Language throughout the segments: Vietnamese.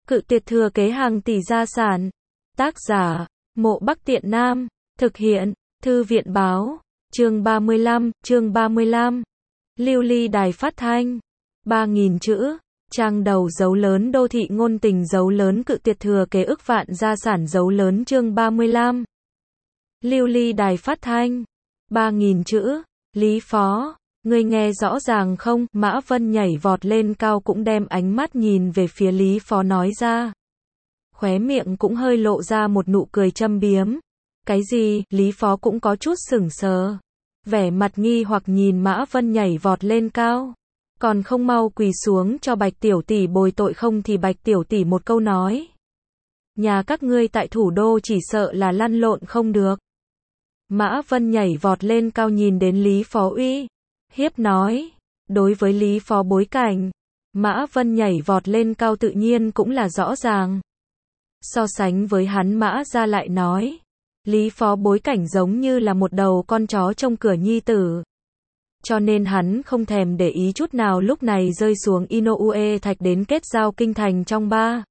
Cự tuyệt thừa kế hàng tỷ gia sản. Tác giả, Mộ Bắc Tiện Nam. Thực hiện, Thư viện báo. Chương 35. Lưu ly đài phát thanh. 3.000 chữ. Trang đầu dấu lớn đô thị ngôn tình dấu lớn cự tuyệt thừa kế ức vạn gia sản dấu lớn chương 35. Lưu ly đài phát thanh. 3.000 chữ. Lý Phó, ngươi nghe rõ ràng không? Mã Vân nhảy vọt lên cao cũng đem ánh mắt nhìn về phía Lý Phó nói ra. Khóe miệng cũng hơi lộ ra một nụ cười châm biếm. Cái gì? Lý Phó cũng có chút sửng sờ. Vẻ mặt nghi hoặc nhìn Mã Vân nhảy vọt lên cao. Còn không mau quỳ xuống cho Bạch tiểu tỷ bồi tội, không thì Bạch tiểu tỷ một câu nói. Nhà các ngươi tại thủ đô chỉ sợ là lăn lộn không được. Mã Vân nhảy vọt lên cao nhìn đến Lý Phó uy hiếp nói. Đối với Lý Phó bối cảnh, Mã Vân nhảy vọt lên cao tự nhiên cũng là rõ ràng. So sánh với hắn Mã ra lại nói. Lý Phó bối cảnh giống như là một đầu con chó trông cửa nhi tử. Cho nên hắn không thèm để ý chút nào lúc này rơi xuống Inoue Thạch đến kết giao kinh thành trong ba.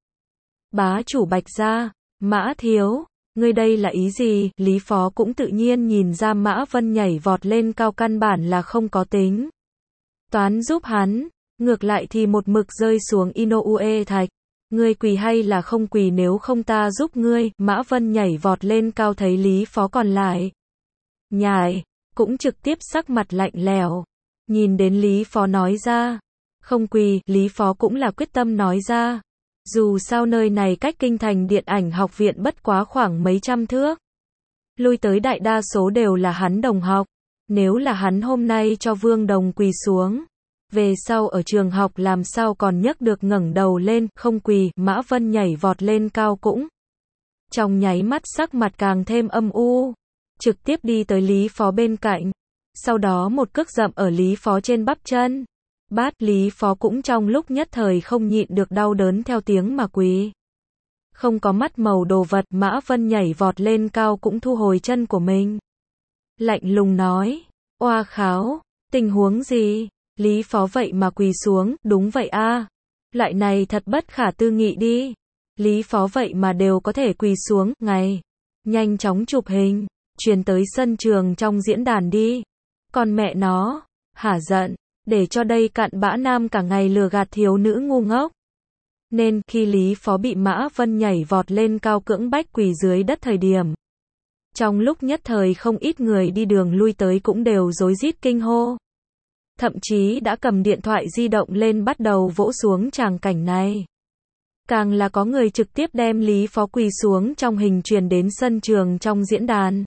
Bá chủ Bạch gia, Mã thiếu, ngươi đây là ý gì? Lý Phó cũng tự nhiên nhìn ra Mã Vân nhảy vọt lên cao căn bản là không có tính toán giúp hắn, ngược lại thì một mực rơi xuống Inoue Thạch. Ngươi quỳ hay là không quỳ, nếu không ta giúp ngươi. Mã Vân nhảy vọt lên cao thấy Lý Phó còn lại nhảy, cũng trực tiếp sắc mặt lạnh lẽo. Nhìn đến Lý Phó nói ra, không quỳ, Lý Phó cũng là quyết tâm nói ra. Dù sao nơi này cách kinh thành điện ảnh học viện bất quá khoảng mấy trăm thước. Lui tới đại đa số đều là hắn đồng học. Nếu là hắn hôm nay cho Vương Đồng quỳ xuống, về sau ở trường học làm sao còn nhấc được ngẩng đầu lên, không quỳ. Mã Vân nhảy vọt lên cao cũng trong nháy mắt sắc mặt càng thêm âm u. Trực tiếp đi tới Lý Phó bên cạnh. Sau đó một cước dậm ở Lý Phó trên bắp chân. Bát. Lý Phó cũng trong lúc nhất thời không nhịn được đau đớn theo tiếng mà quỳ. Không có mắt màu đồ vật. Mã Vân nhảy vọt lên cao cũng thu hồi chân của mình. Lạnh lùng nói. Oa kháo, tình huống gì? Lý Phó vậy mà quỳ xuống? Đúng vậy a. Loại này thật bất khả tư nghị đi. Lý Phó vậy mà đều có thể quỳ xuống. Ngày nhanh chóng chụp hình, truyền tới sân trường trong diễn đàn đi. Còn mẹ nó, hả giận, để cho đây cặn bã nam cả ngày lừa gạt thiếu nữ ngu ngốc. Nên khi Lý Phó bị Mã Vân nhảy vọt lên cao cưỡng bách quỳ dưới đất thời điểm, trong lúc nhất thời không ít người đi đường lui tới cũng đều rối rít kinh hô. Thậm chí đã cầm điện thoại di động lên bắt đầu vỗ xuống tràng cảnh này. Càng là có người trực tiếp đem Lý Phó quỳ xuống trong hình truyền đến sân trường trong diễn đàn.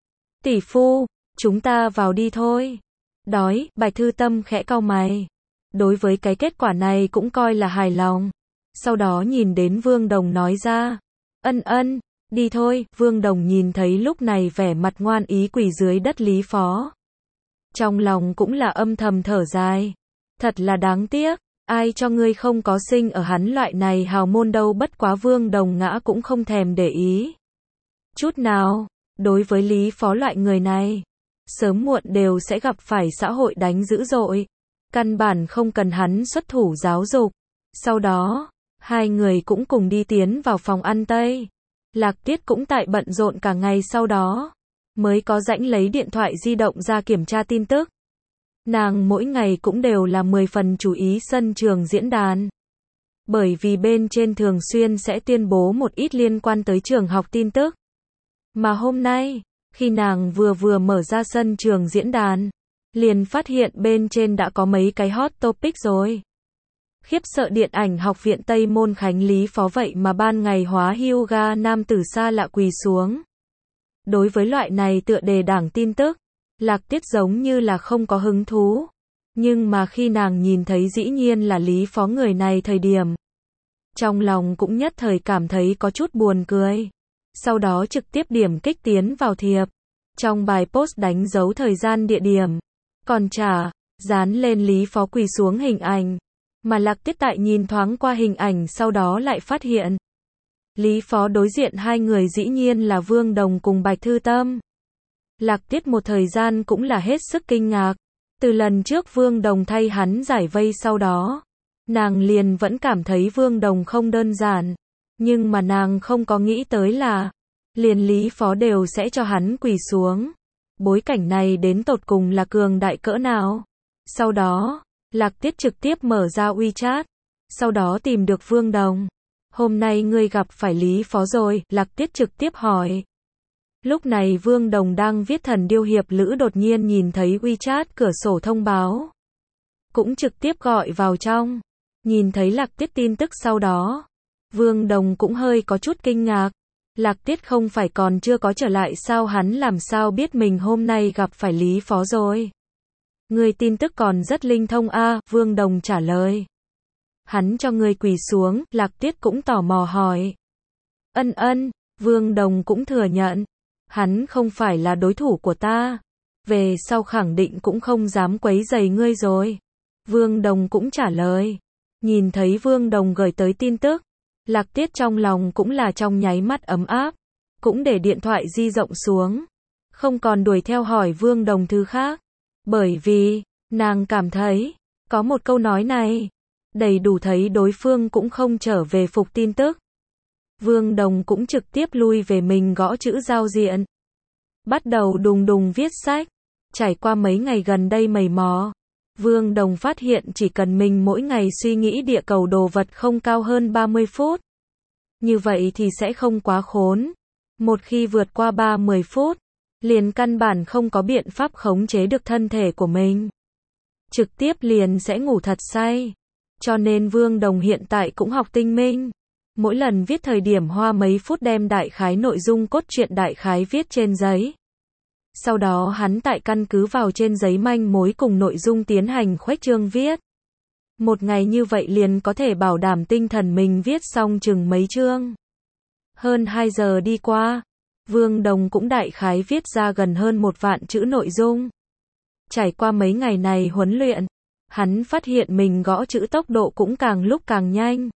Tỷ phu, chúng ta vào đi thôi. Đói. Bạch Thư Tâm khẽ cau mày. Đối với cái kết quả này cũng coi là hài lòng. Sau đó nhìn đến Vương Đồng nói ra. Ân, đi thôi. Vương Đồng nhìn thấy lúc này vẻ mặt ngoan ý quỳ dưới đất Lý Phó. Trong lòng cũng là âm thầm thở dài. Thật là đáng tiếc. Ai cho ngươi không có sinh ở hắn loại này hào môn đâu. Bất quá Vương Đồng ngã cũng không thèm để ý chút nào. Đối với Lý Phó loại người này, sớm muộn đều sẽ gặp phải xã hội đánh dữ dội. Căn bản không cần hắn xuất thủ giáo dục. Sau đó, hai người cũng cùng đi tiến vào phòng ăn Tây. Lạc Tiết cũng tại bận rộn cả ngày sau đó, mới có rãnh lấy điện thoại di động ra kiểm tra tin tức. Nàng mỗi ngày cũng đều là 10 phần chú ý sân trường diễn đàn. Bởi vì bên trên thường xuyên sẽ tuyên bố một ít liên quan tới trường học tin tức. Mà hôm nay, khi nàng vừa mở ra sân trường diễn đàn, liền phát hiện bên trên đã có mấy cái hot topic rồi. Khiếp sợ điện ảnh học viện Tây Môn Khánh Lý Phó vậy mà ban ngày hóa yoga nam tử xa lạ quỳ xuống. Đối với loại này tựa đề đảng tin tức, Lạc Tiết giống như là không có hứng thú. Nhưng mà khi nàng nhìn thấy dĩ nhiên là Lý Phó người này thời điểm, trong lòng cũng nhất thời cảm thấy có chút buồn cười. Sau đó trực tiếp điểm kích tiến vào thiệp. Trong bài post đánh dấu thời gian địa điểm. Còn dán lên Lý Phó quỳ xuống hình ảnh. Mà Lạc Tiết tại nhìn thoáng qua hình ảnh sau đó lại phát hiện. Lý Phó đối diện hai người dĩ nhiên là Vương Đồng cùng Bạch Thư Tâm. Lạc Tiết một thời gian cũng là hết sức kinh ngạc. Từ lần trước Vương Đồng thay hắn giải vây sau đó, nàng liền vẫn cảm thấy Vương Đồng không đơn giản. Nhưng mà nàng không có nghĩ tới là, liền Lý Phó đều sẽ cho hắn quỳ xuống. Bối cảnh này đến tột cùng là cường đại cỡ nào. Sau đó, Lạc Tiết trực tiếp mở ra WeChat. Sau đó tìm được Vương Đồng. Hôm nay ngươi gặp phải Lý Phó rồi, Lạc Tiết trực tiếp hỏi. Lúc này Vương Đồng đang viết Thần Điêu Hiệp Lữ đột nhiên nhìn thấy WeChat cửa sổ thông báo. Cũng trực tiếp gọi vào trong. Nhìn thấy Lạc Tiết tin tức sau đó. Vương Đồng cũng hơi có chút kinh ngạc. Lạc Tiết không phải còn chưa có trở lại sao, hắn làm sao biết mình hôm nay gặp phải Lý Phó rồi. Người tin tức còn rất linh thông a, Vương Đồng trả lời. Hắn cho người quỳ xuống, Lạc Tiết cũng tò mò hỏi. Ân, Vương Đồng cũng thừa nhận. Hắn không phải là đối thủ của ta. Về sau khẳng định cũng không dám quấy rầy ngươi rồi. Vương Đồng cũng trả lời. Nhìn thấy Vương Đồng gửi tới tin tức. Lạc Tiết trong lòng cũng là trong nháy mắt ấm áp. Cũng để điện thoại di rộng xuống. Không còn đuổi theo hỏi Vương Đồng thứ khác. Bởi vì, nàng cảm thấy, có một câu nói này, đầy đủ thấy đối phương cũng không trở về phục tin tức. Vương Đồng cũng trực tiếp lui về mình gõ chữ giao diện. Bắt đầu đùng đùng viết sách. Trải qua mấy ngày gần đây mày mò, Vương Đồng phát hiện chỉ cần mình mỗi ngày suy nghĩ địa cầu đồ vật không cao hơn 30 phút. Như vậy thì sẽ không quá khốn. Một khi vượt qua 30 phút, liền căn bản không có biện pháp khống chế được thân thể của mình. Trực tiếp liền sẽ ngủ thật say. Cho nên Vương Đồng hiện tại cũng học tinh minh. Mỗi lần viết thời điểm hoa mấy phút đem đại khái nội dung cốt truyện đại khái viết trên giấy. Sau đó hắn tại căn cứ vào trên giấy manh mối cùng nội dung tiến hành khuếch trương viết. Một ngày như vậy liền có thể bảo đảm tinh thần mình viết xong chừng mấy chương. Hơn 2 giờ đi qua, Vương Đồng cũng đại khái viết ra gần hơn 1 vạn chữ nội dung. Trải qua mấy ngày này huấn luyện, hắn phát hiện mình gõ chữ tốc độ cũng càng lúc càng nhanh.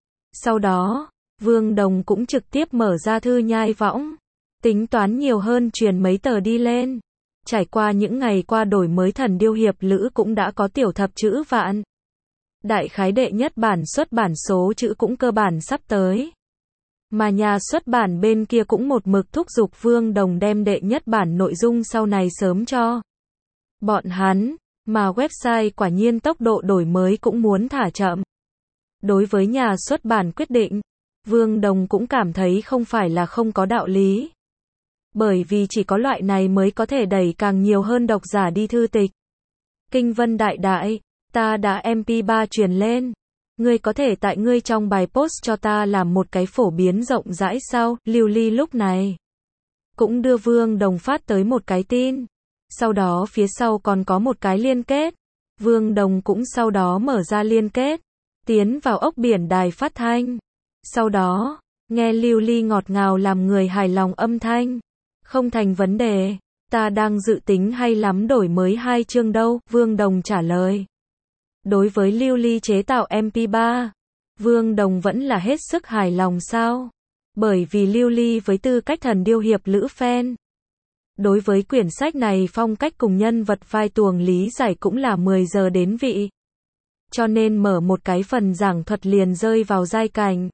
Sau đó, Vương Đồng cũng trực tiếp mở ra thư nhai võng. Tính toán nhiều hơn truyền mấy tờ đi lên. Trải qua những ngày qua đổi mới Thần Điêu Hiệp Lữ cũng đã có tiểu thập chữ vạn. Đại khái đệ nhất bản xuất bản số chữ cũng cơ bản sắp tới. Mà nhà xuất bản bên kia cũng một mực thúc giục Vương Đồng đem đệ nhất bản nội dung sau này sớm cho bọn hắn, mà website quả nhiên tốc độ đổi mới cũng muốn thả chậm. Đối với nhà xuất bản quyết định, Vương Đồng cũng cảm thấy không phải là không có đạo lý. Bởi vì chỉ có loại này mới có thể đẩy càng nhiều hơn độc giả đi thư tịch. Kinh Vân đại đại, ta đã MP3 truyền lên. Ngươi có thể tại ngươi trong bài post cho ta làm một cái phổ biến rộng rãi sao? Lưu Ly lúc này cũng đưa Vương Đồng phát tới một cái tin. Sau đó phía sau còn có một cái liên kết. Vương Đồng cũng sau đó mở ra liên kết, tiến vào ốc biển đài phát thanh. Sau đó, nghe Lưu Ly ngọt ngào làm người hài lòng âm thanh. Không thành vấn đề, ta đang dự tính hay lắm đổi mới 2 chương đâu, Vương Đồng trả lời. Đối với Lưu Ly chế tạo MP3, Vương Đồng vẫn là hết sức hài lòng sao? Bởi vì Lưu Ly với tư cách Thần Điêu Hiệp Lữ fan. Đối với quyển sách này phong cách cùng nhân vật vai tuồng lý giải cũng là 10 giờ đến vị. Cho nên mở một cái phần giảng thuật liền rơi vào giai cảnh.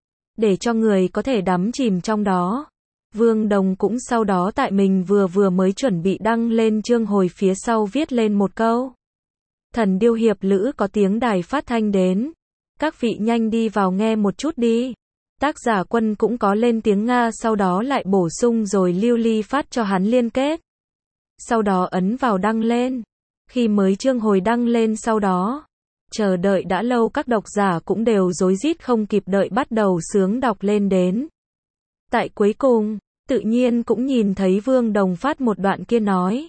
Để cho người có thể đắm chìm trong đó. Vương Đồng cũng sau đó tại mình vừa mới chuẩn bị đăng lên chương hồi phía sau viết lên một câu. Thần Điêu Hiệp Lữ có tiếng đài phát thanh đến. Các vị nhanh đi vào nghe một chút đi. Tác giả Quân cũng có lên tiếng Nga sau đó lại bổ sung rồi Lưu Ly phát cho hắn liên kết. Sau đó ấn vào đăng lên. Khi mới chương hồi đăng lên sau đó, chờ đợi đã lâu các độc giả cũng đều rối rít không kịp đợi bắt đầu sướng đọc lên đến. Tại cuối cùng, tự nhiên cũng nhìn thấy Vương Đồng phát một đoạn kia nói.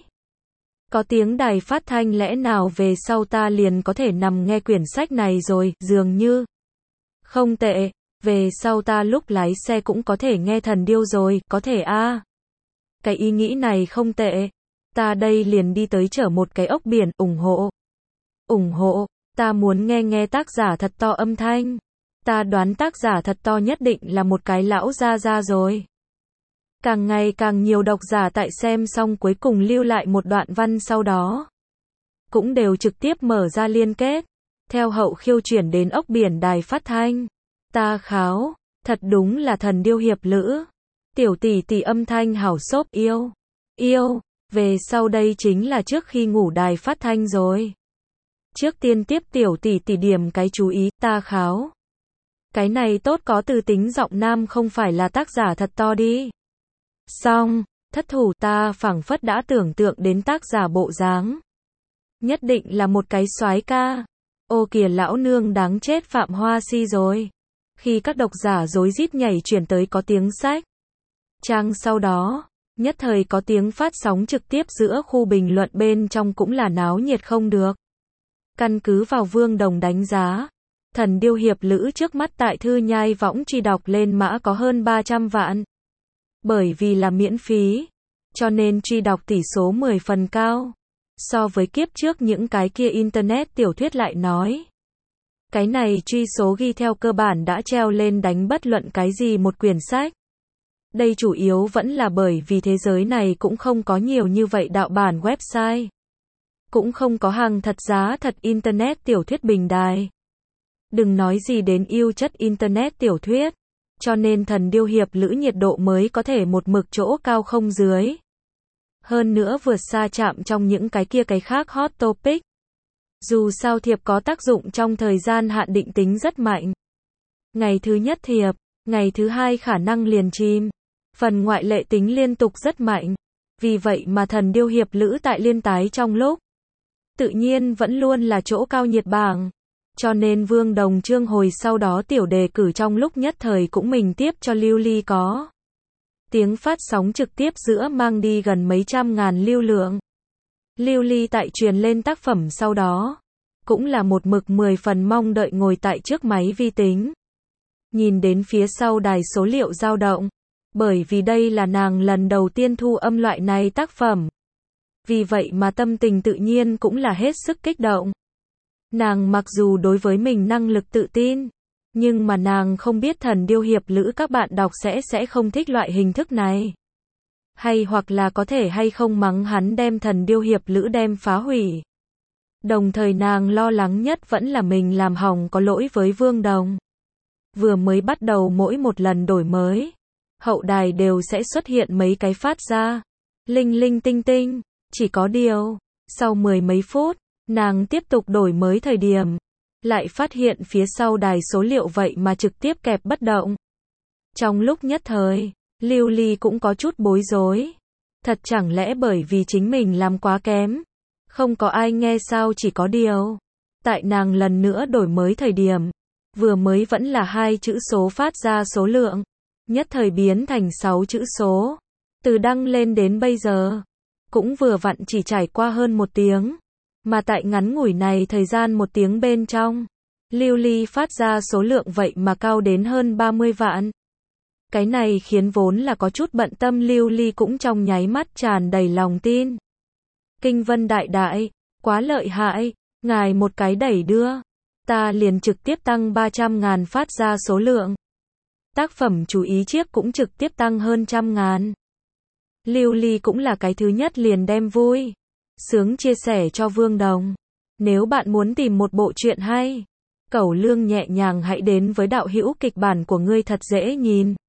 Có tiếng đài phát thanh lẽ nào về sau ta liền có thể nằm nghe quyển sách này rồi, dường như. Không tệ, về sau ta lúc lái xe cũng có thể nghe Thần Điêu rồi, có thể a. Cái ý nghĩ này không tệ. Ta đây liền đi tới chở một cái ốc biển, ủng hộ. Ủng hộ, ta muốn nghe tác giả thật to âm thanh. Ta đoán tác giả thật to nhất định là một cái lão gia rồi. Càng ngày càng nhiều độc giả tại xem xong cuối cùng lưu lại một đoạn văn sau đó. Cũng đều trực tiếp mở ra liên kết. Theo hậu khiêu chuyển đến ốc biển đài phát thanh. Ta kháo, Thật đúng là thần điêu hiệp lữ. Tiểu tỷ tỷ âm thanh hảo xốp yêu. Yêu, về sau đây chính là trước khi ngủ đài phát thanh rồi. Trước tiên tiếp tiểu tỷ tỷ điểm cái chú ý, ta kháo. Cái này tốt có từ tính giọng nam không phải là tác giả thật to đi. Xong, thất thủ ta phảng phất đã tưởng tượng đến tác giả bộ dáng. Nhất định là một cái soái ca. Ô kìa lão nương đáng chết Phạm Hoa Si rồi. Khi các độc giả rối rít nhảy chuyển tới có tiếng sách. Trang sau đó, nhất thời có tiếng phát sóng trực tiếp giữa khu bình luận bên trong cũng là náo nhiệt không được. Căn cứ vào Vương Đồng đánh giá, thần điêu hiệp lữ trước mắt tại thư nhai võng truy đọc lên mã có hơn 300 vạn. Bởi vì là miễn phí, cho nên truy đọc tỷ số 10 phần cao. So với kiếp trước những cái kia internet tiểu thuyết lại nói. Cái này truy số ghi theo cơ bản đã treo lên đánh bất luận cái gì một quyển sách. Đây chủ yếu vẫn là bởi vì thế giới này cũng không có nhiều như vậy đạo bản website. Cũng không có hàng thật giá thật internet tiểu thuyết bình đài. Đừng nói gì đến yêu chất internet tiểu thuyết. Cho nên thần điêu hiệp lữ nhiệt độ mới có thể một mực chỗ cao không dưới. Hơn nữa vượt xa chạm trong những cái kia cái khác hot topic. Dù sao thiệp có tác dụng trong thời gian hạn định tính rất mạnh. Ngày thứ nhất thiệp, ngày thứ hai khả năng liền chìm. Phần ngoại lệ tính liên tục rất mạnh. Vì vậy mà thần điêu hiệp lữ tại liên tái trong lúc tự nhiên vẫn luôn là chỗ cao nhiệt bảng. Cho nên Vương Đồng Trương hồi sau đó tiểu đề cử trong lúc nhất thời cũng mình tiếp cho Lưu Ly có. Tiếng phát sóng trực tiếp giữa mang đi gần mấy trăm ngàn lưu lượng. Lưu Ly tại truyền lên tác phẩm sau đó. Cũng là một mực 10 phần mong đợi ngồi tại trước máy vi tính. Nhìn đến phía sau đài số liệu dao động. Bởi vì đây là nàng lần đầu tiên thu âm loại này tác phẩm. Vì vậy mà tâm tình tự nhiên cũng là hết sức kích động. Nàng mặc dù đối với mình năng lực tự tin, nhưng mà nàng không biết thần điêu hiệp lữ các bạn đọc sẽ không thích loại hình thức này. Hay hoặc là có thể hay không mắng hắn đem thần điêu hiệp lữ đem phá hủy. Đồng thời nàng lo lắng nhất vẫn là mình làm hỏng có lỗi với Vương Đồng. Vừa mới bắt đầu mỗi một lần đổi mới, hậu đài đều sẽ xuất hiện mấy cái phát ra. Linh linh tinh tinh, chỉ có điều, sau 10 mấy phút, nàng tiếp tục đổi mới thời điểm, lại phát hiện phía sau đài số liệu vậy mà trực tiếp kẹp bất động. Trong lúc nhất thời, Lưu Ly cũng có chút bối rối. Thật chẳng lẽ bởi vì chính mình làm quá kém, không có ai nghe sao chỉ có điều. Tại nàng lần nữa đổi mới thời điểm, vừa mới vẫn là 2 chữ số phát ra số lượng, nhất thời biến thành 6 chữ số. Từ đăng lên đến bây giờ, cũng vừa vặn chỉ trải qua hơn 1 tiếng. Mà tại ngắn ngủi này thời gian 1 tiếng bên trong, Lưu Ly phát ra số lượng vậy mà cao đến hơn 30 vạn. Cái này khiến vốn là có chút bận tâm Lưu Ly cũng trong nháy mắt tràn đầy lòng tin. Kinh Vân đại đại, quá lợi hại, ngài một cái đẩy đưa, ta liền trực tiếp tăng 300.000 phát ra số lượng. Tác phẩm chú ý chiếc cũng trực tiếp tăng hơn 100.000. Lưu Ly cũng là cái thứ nhất liền đem vui sướng chia sẻ cho Vương Đồng. Nếu bạn muốn tìm một bộ truyện hay, cẩu lương nhẹ nhàng hãy đến với đạo hữu kịch bản của ngươi thật dễ nhìn.